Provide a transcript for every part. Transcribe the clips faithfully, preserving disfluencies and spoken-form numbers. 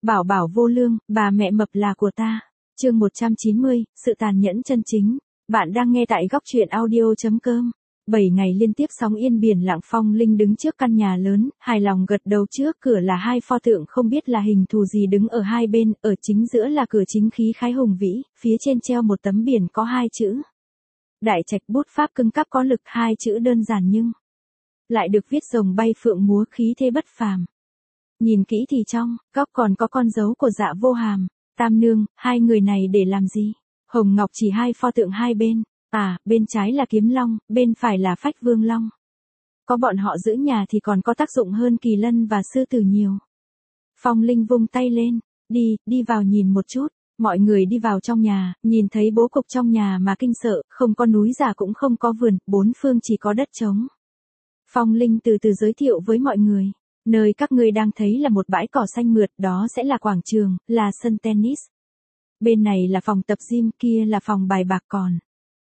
Bảo bảo vô lương, bà mẹ mập là của ta. Chương một trăm chín mươi, sự tàn nhẫn chân chính. Bạn đang nghe tại góc truyện audio.com. Bảy ngày liên tiếp sóng yên biển lặng. Phong Linh đứng trước căn nhà lớn, hài lòng gật đầu. Trước cửa là hai pho tượng không biết là hình thù gì đứng ở hai bên, ở chính giữa là cửa chính khí khái hùng vĩ, phía trên treo một tấm biển có hai chữ. Đại trạch bút pháp cứng cáp có lực, hai chữ đơn giản nhưng lại được viết rồng bay phượng múa, khí thế bất phàm. Nhìn kỹ thì trong góc còn có con dấu của Dạ Vô Hàm, Tam Nương. Hai người này để làm gì? Hồng Ngọc chỉ hai pho tượng hai bên. À, bên trái là Kiếm Long, bên phải là Phách Vương Long. Có bọn họ giữ nhà thì còn có tác dụng hơn Kỳ Lân và Sư Tử nhiều. Phong Linh vung tay lên, đi, đi vào nhìn một chút. Mọi người đi vào trong nhà, nhìn thấy bố cục trong nhà mà kinh sợ, không có núi giả cũng không có vườn, bốn phương chỉ có đất trống. Phong Linh từ từ giới thiệu với mọi người. Nơi các ngươi đang thấy là một bãi cỏ xanh mượt, đó sẽ là quảng trường, là sân tennis. Bên này là phòng tập gym, kia là phòng bài bạc còn.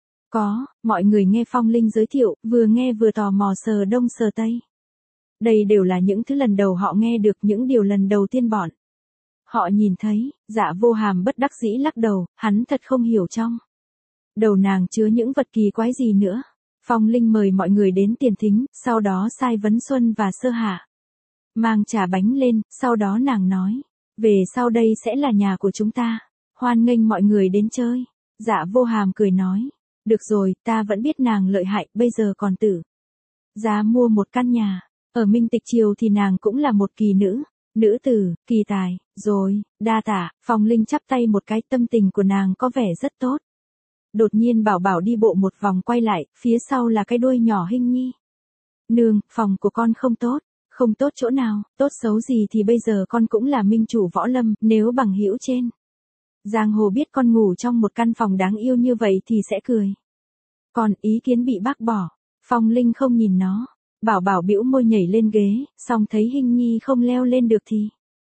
Có, mọi người nghe Phong Linh giới thiệu, vừa nghe vừa tò mò sờ đông sờ tây. Đây đều là những thứ lần đầu họ nghe được, những điều lần đầu tiên bọn họ nhìn thấy. Dạ Vô Hàm bất đắc dĩ lắc đầu, hắn thật không hiểu trong đầu nàng chứa những vật kỳ quái gì nữa. Phong Linh mời mọi người đến tiền thính, sau đó sai Vấn Xuân và Sơ Hạ mang trà bánh lên, sau đó nàng nói, về sau đây sẽ là nhà của chúng ta, hoan nghênh mọi người đến chơi. Dạ Vô Hàm cười nói, được rồi, ta vẫn biết nàng lợi hại, bây giờ còn tử giá mua một căn nhà. Ở Minh Tịch Triều thì nàng cũng là một kỳ nữ, nữ tử, kỳ tài, rồi, đa tạ. Phong Linh chắp tay một cái, tâm tình của nàng có vẻ rất tốt. Đột nhiên Bảo Bảo đi bộ một vòng quay lại, phía sau là cái đuôi nhỏ Hinh Nhi. Nương, phòng của con không tốt. Không tốt chỗ nào, tốt xấu gì thì bây giờ con cũng là minh chủ võ lâm, nếu bằng hữu trên giang hồ biết con ngủ trong một căn phòng đáng yêu như vậy thì sẽ cười. Còn ý kiến bị bác bỏ. Phong Linh không nhìn nó. Bảo Bảo bĩu môi nhảy lên ghế, xong thấy Hinh Nhi không leo lên được thì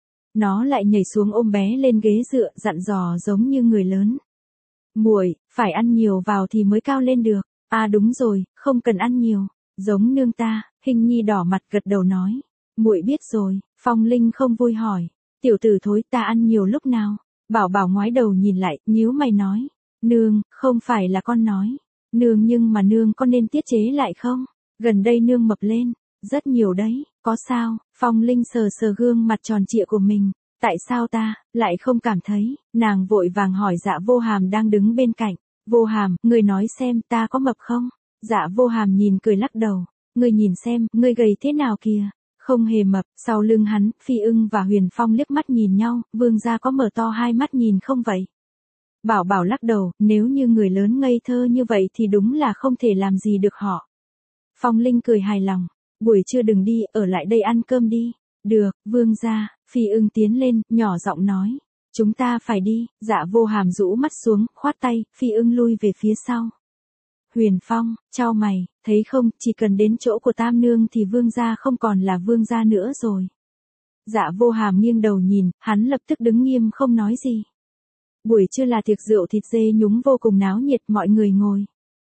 nó lại nhảy xuống ôm bé lên ghế dựa, dặn dò giống như người lớn. Muội, phải ăn nhiều vào thì mới cao lên được. À đúng rồi, không cần ăn nhiều, giống nương ta. Hinh Nhi đỏ mặt gật đầu nói, muội biết rồi. Phong Linh không vui hỏi, tiểu tử thối, ta ăn nhiều lúc nào? Bảo Bảo ngoái đầu nhìn lại, nhíu mày nói, nương, không phải là con nói nương, nhưng mà nương có nên tiết chế lại không? Gần đây nương mập lên rất nhiều đấy, có sao? Phong Linh sờ sờ gương mặt tròn trịa của mình, tại sao ta lại không cảm thấy? Nàng vội vàng hỏi Dạ Vô Hàm đang đứng bên cạnh. Vô Hàm, ngươi nói xem ta có mập không? Dạ Vô Hàm nhìn cười lắc đầu, ngươi nhìn xem, ngươi gầy thế nào kìa, không hề mập. Sau lưng hắn, Phi Ưng và Huyền Phong liếc mắt nhìn nhau, Vương gia có mở to hai mắt nhìn không vậy? Bảo Bảo lắc đầu, nếu như người lớn ngây thơ như vậy thì đúng là không thể làm gì được họ. Phong Linh cười hài lòng, buổi trưa đừng đi, ở lại đây ăn cơm đi. Được, Vương gia. Phi Ưng tiến lên, nhỏ giọng nói, chúng ta phải đi. Dạ Vô Hàm rũ mắt xuống, khoát tay, Phi Ưng lui về phía sau. Huyền Phong, chau mày, thấy không, chỉ cần đến chỗ của Tam Nương thì Vương gia không còn là Vương gia nữa rồi. Dạ Vô Hàm nghiêng đầu nhìn, hắn lập tức đứng nghiêm không nói gì. Buổi trưa là tiệc rượu thịt dê nhúng vô cùng náo nhiệt, mọi người ngồi.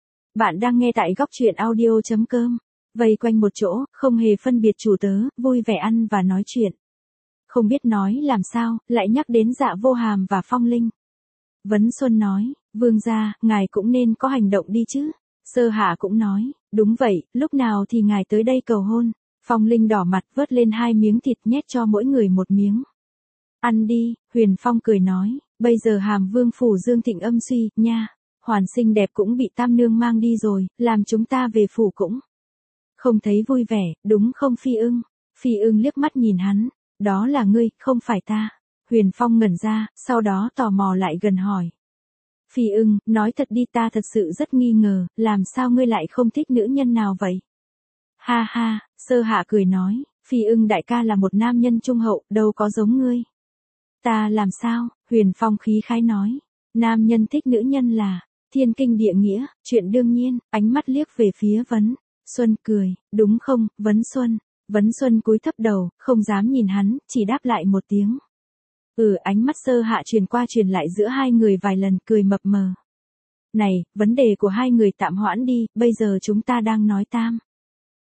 Bạn đang nghe tại góc truyện audio.com. Vây quanh một chỗ, không hề phân biệt chủ tớ, vui vẻ ăn và nói chuyện. Không biết nói làm sao, lại nhắc đến Dạ Vô Hàm và Phong Linh. Vấn Xuân nói, Vương gia, ngài cũng nên có hành động đi chứ. Sơ Hạ cũng nói, đúng vậy, lúc nào thì ngài tới đây cầu hôn. Phong Linh đỏ mặt vớt lên hai miếng thịt nhét cho mỗi người một miếng. Ăn đi. Huyền Phong cười nói, bây giờ Hàm Vương phủ Dương Thịnh âm suy, nha. Hoàn xinh đẹp cũng bị Tam Nương mang đi rồi, làm chúng ta về phủ cũng không thấy vui vẻ, đúng không Phi Ưng? Phi Ưng liếc mắt nhìn hắn, đó là ngươi, không phải ta. Huyền Phong ngẩn ra, sau đó tò mò lại gần hỏi. Phi Ưng, nói thật đi, ta thật sự rất nghi ngờ, làm sao ngươi lại không thích nữ nhân nào vậy? Ha ha, Sơ Hạ cười nói, Phi Ưng đại ca là một nam nhân trung hậu, đâu có giống ngươi. Ta làm sao? Huyền Phong khí khái nói, nam nhân thích nữ nhân là thiên kinh địa nghĩa, chuyện đương nhiên. Ánh mắt liếc về phía Vấn Xuân cười, đúng không, Vấn Xuân? Vấn Xuân cúi thấp đầu, không dám nhìn hắn, chỉ đáp lại một tiếng. Ừ, ánh mắt Sơ Hạ truyền qua truyền lại giữa hai người vài lần, cười mập mờ. Này, vấn đề của hai người tạm hoãn đi, bây giờ chúng ta đang nói Tam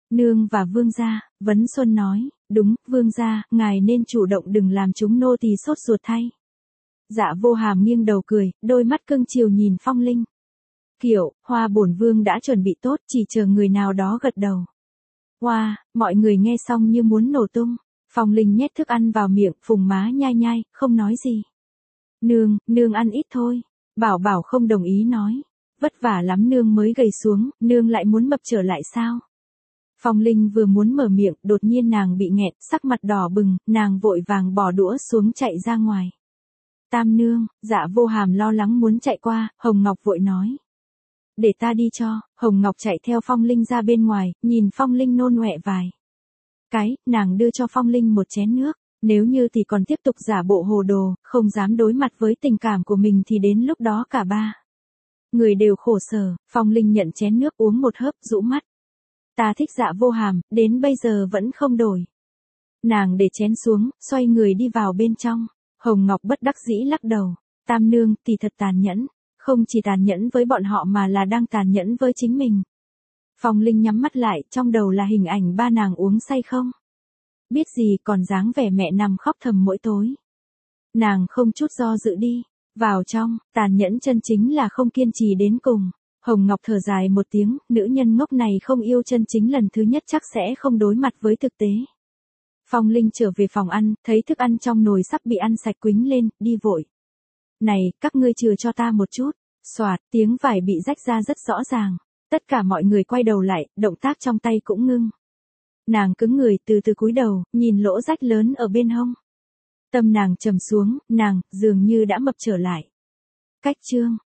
Nương và vương gia, Vấn Xuân nói, đúng, vương gia, ngài nên chủ động đừng làm chúng nô tỳ sốt ruột thay. Dạ Vô Hàm nghiêng đầu cười, đôi mắt cưng chiều nhìn Phong Linh. Kiểu, hoa bổn vương đã chuẩn bị tốt, chỉ chờ người nào đó gật đầu. Hoa, mọi người nghe xong như muốn nổ tung. Phong Linh nhét thức ăn vào miệng, phùng má nhai nhai, không nói gì. Nương, nương ăn ít thôi. Bảo Bảo không đồng ý nói. Vất vả lắm nương mới gầy xuống, nương lại muốn mập trở lại sao? Phong Linh vừa muốn mở miệng, đột nhiên nàng bị nghẹt, sắc mặt đỏ bừng, nàng vội vàng bỏ đũa xuống chạy ra ngoài. Tam nương, Dạ Vô Hàm lo lắng muốn chạy qua, Hồng Ngọc vội nói. Để ta đi cho. Hồng Ngọc chạy theo Phong Linh ra bên ngoài, nhìn Phong Linh nôn ọe vài cái, nàng đưa cho Phong Linh một chén nước. Nếu như thì còn tiếp tục giả bộ hồ đồ, không dám đối mặt với tình cảm của mình thì đến lúc đó cả ba người đều khổ sở. Phong Linh nhận chén nước uống một hớp, rũ mắt. Ta thích Dạ Vô Hàm, đến bây giờ vẫn không đổi. Nàng để chén xuống, xoay người đi vào bên trong. Hồng Ngọc bất đắc dĩ lắc đầu. Tam nương, tỷ thật tàn nhẫn. Không chỉ tàn nhẫn với bọn họ mà là đang tàn nhẫn với chính mình. Phong Linh nhắm mắt lại, trong đầu là hình ảnh ba nàng uống say không biết gì, còn dáng vẻ mẹ nằm khóc thầm mỗi tối. Nàng không chút do dự đi vào trong. Tàn nhẫn chân chính là không kiên trì đến cùng. Hồng Ngọc thở dài một tiếng, nữ nhân ngốc này không yêu chân chính lần thứ nhất chắc sẽ không đối mặt với thực tế. Phong Linh trở về phòng ăn, thấy thức ăn trong nồi sắp bị ăn sạch quĩnh lên, đi vội. Này, các ngươi chừa cho ta một chút. Xoạt, tiếng vải bị rách ra rất rõ ràng. Tất cả mọi người quay đầu lại, động tác trong tay cũng ngưng. Nàng cứng người, từ từ cúi đầu, nhìn lỗ rách lớn ở bên hông. Tâm nàng trầm xuống, nàng, dường như đã mập trở lại. Cách chương